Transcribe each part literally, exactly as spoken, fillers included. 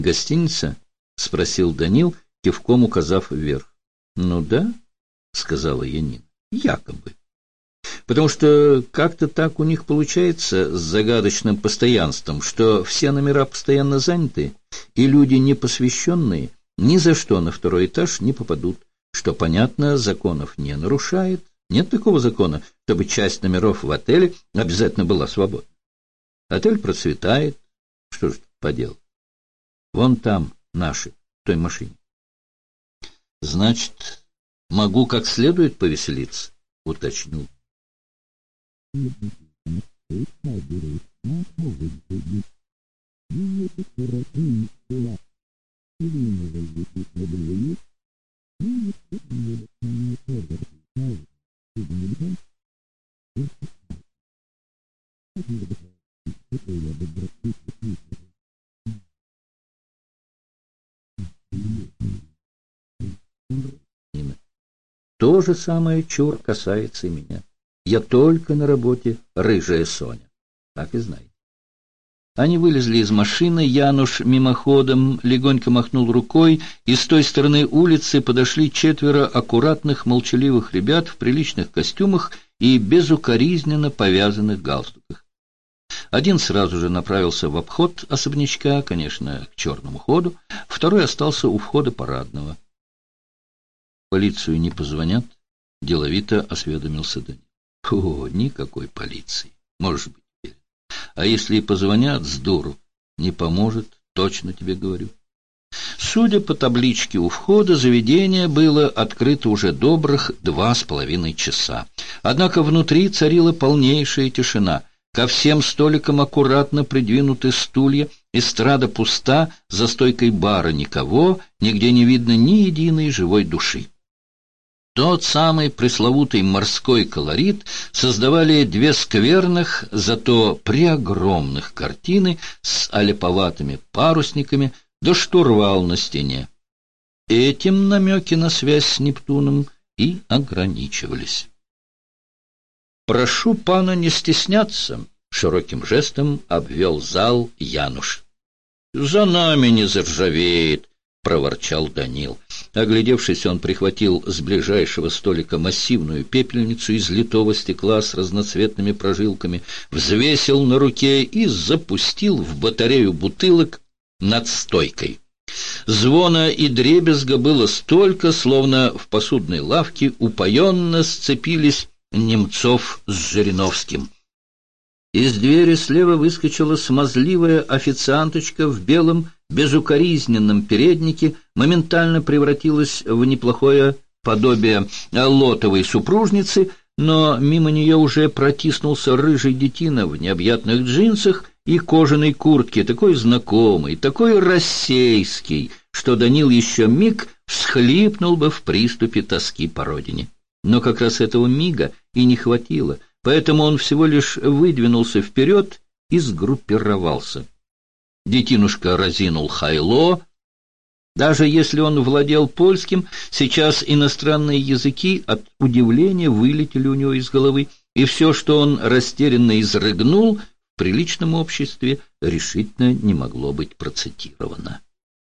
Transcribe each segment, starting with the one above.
«Гостиница?» — спросил Данил, кивком указав вверх. «Ну да», — сказала Янина, — «якобы. Потому что как-то так у них получается с загадочным постоянством, что все номера постоянно заняты, и люди непосвященные ни за что на второй этаж не попадут, что, понятно, законов не нарушает. Нет такого закона, чтобы часть номеров в отеле обязательно была свободна. Отель процветает. Что же тут поделать? Вон там наши, в той машине. Значит, могу как следует повеселиться, уточнил. То же самое, чур, касается и меня. Я только на работе, рыжая Соня. Так и знаете. Они вылезли из машины, Януш мимоходом легонько махнул рукой, и с той стороны улицы подошли четверо аккуратных, молчаливых ребят в приличных костюмах и безукоризненно повязанных галстуках. Один сразу же направился в обход особнячка, конечно, к черному ходу, второй остался у входа парадного. «Полицию не позвонят?» — деловито осведомился Данил. «О, никакой полиции, можешь быть уверен. А если и позвонят, с дуру, не поможет, точно тебе говорю». Судя по табличке у входа, заведение было открыто уже добрых два с половиной часа. Однако внутри царила полнейшая тишина. Ко всем столикам аккуратно придвинуты стулья, эстрада пуста, за стойкой бара никого, нигде не видно ни единой живой души. Тот самый пресловутый морской колорит создавали две скверных, зато преогромных картины с аляповатыми парусниками да штурвал на стене. Этим намеки на связь с Нептуном и ограничивались. «Прошу пана не стесняться», — широким жестом обвел зал Януш. «За нами не заржавеет», — проворчал Данил. Оглядевшись, он прихватил с ближайшего столика массивную пепельницу из литого стекла с разноцветными прожилками, взвесил на руке и запустил в батарею бутылок над стойкой. Звона и дребезга было столько, словно в посудной лавке упоенно сцепились Немцов с Жириновским. Из двери слева выскочила смазливая официанточка в белом безукоризненном переднике, моментально превратилась в неплохое подобие лотовой супружницы, но мимо нее уже протиснулся рыжий детина в необъятных джинсах и кожаной куртке, такой знакомый, такой рассейский, что Данил еще миг всхлипнул бы в приступе тоски по родине. Но как раз этого мига и не хватило, поэтому он всего лишь выдвинулся вперед и сгруппировался. Детинушка разинул хайло. Даже если он владел польским, сейчас иностранные языки от удивления вылетели у него из головы, и все, что он растерянно изрыгнул, в приличном обществе решительно не могло быть процитировано.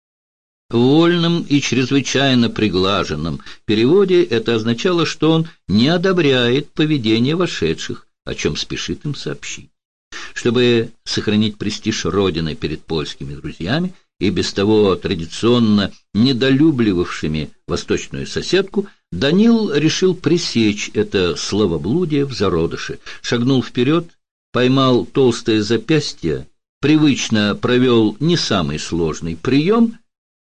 В вольном и чрезвычайно приглаженном переводе это означало, что он не одобряет поведение вошедших, о чем спешит им сообщить. Чтобы сохранить престиж Родины перед польскими друзьями и без того традиционно недолюбливавшими восточную соседку, Данил решил пресечь это словоблудие в зародыше, шагнул вперед, поймал толстое запястье, привычно провел не самый сложный прием.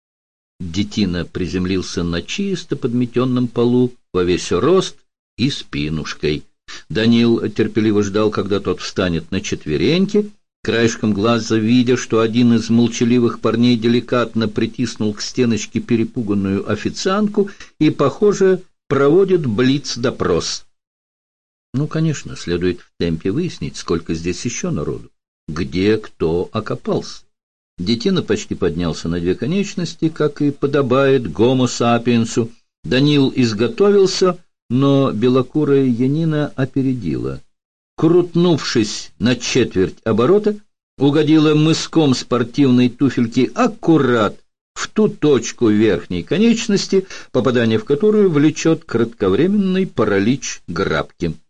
Детина приземлился на чисто подметенном полу во весь рост и спинушкой. Данил терпеливо ждал, когда тот встанет на четвереньки, краешком глаза видя, что один из молчаливых парней деликатно притиснул к стеночке перепуганную официантку и, похоже, проводит блиц-допрос. Ну, конечно, следует в темпе выяснить, сколько здесь еще народу, где кто окопался. Детина почти поднялся на две конечности, как и подобает гомо сапиенсу. Данил изготовился, но белокурая Янина опередила. Крутнувшись на четверть оборота, угодила мыском спортивной туфельки аккурат в ту точку верхней конечности, попадание в которую влечет кратковременный паралич грабки.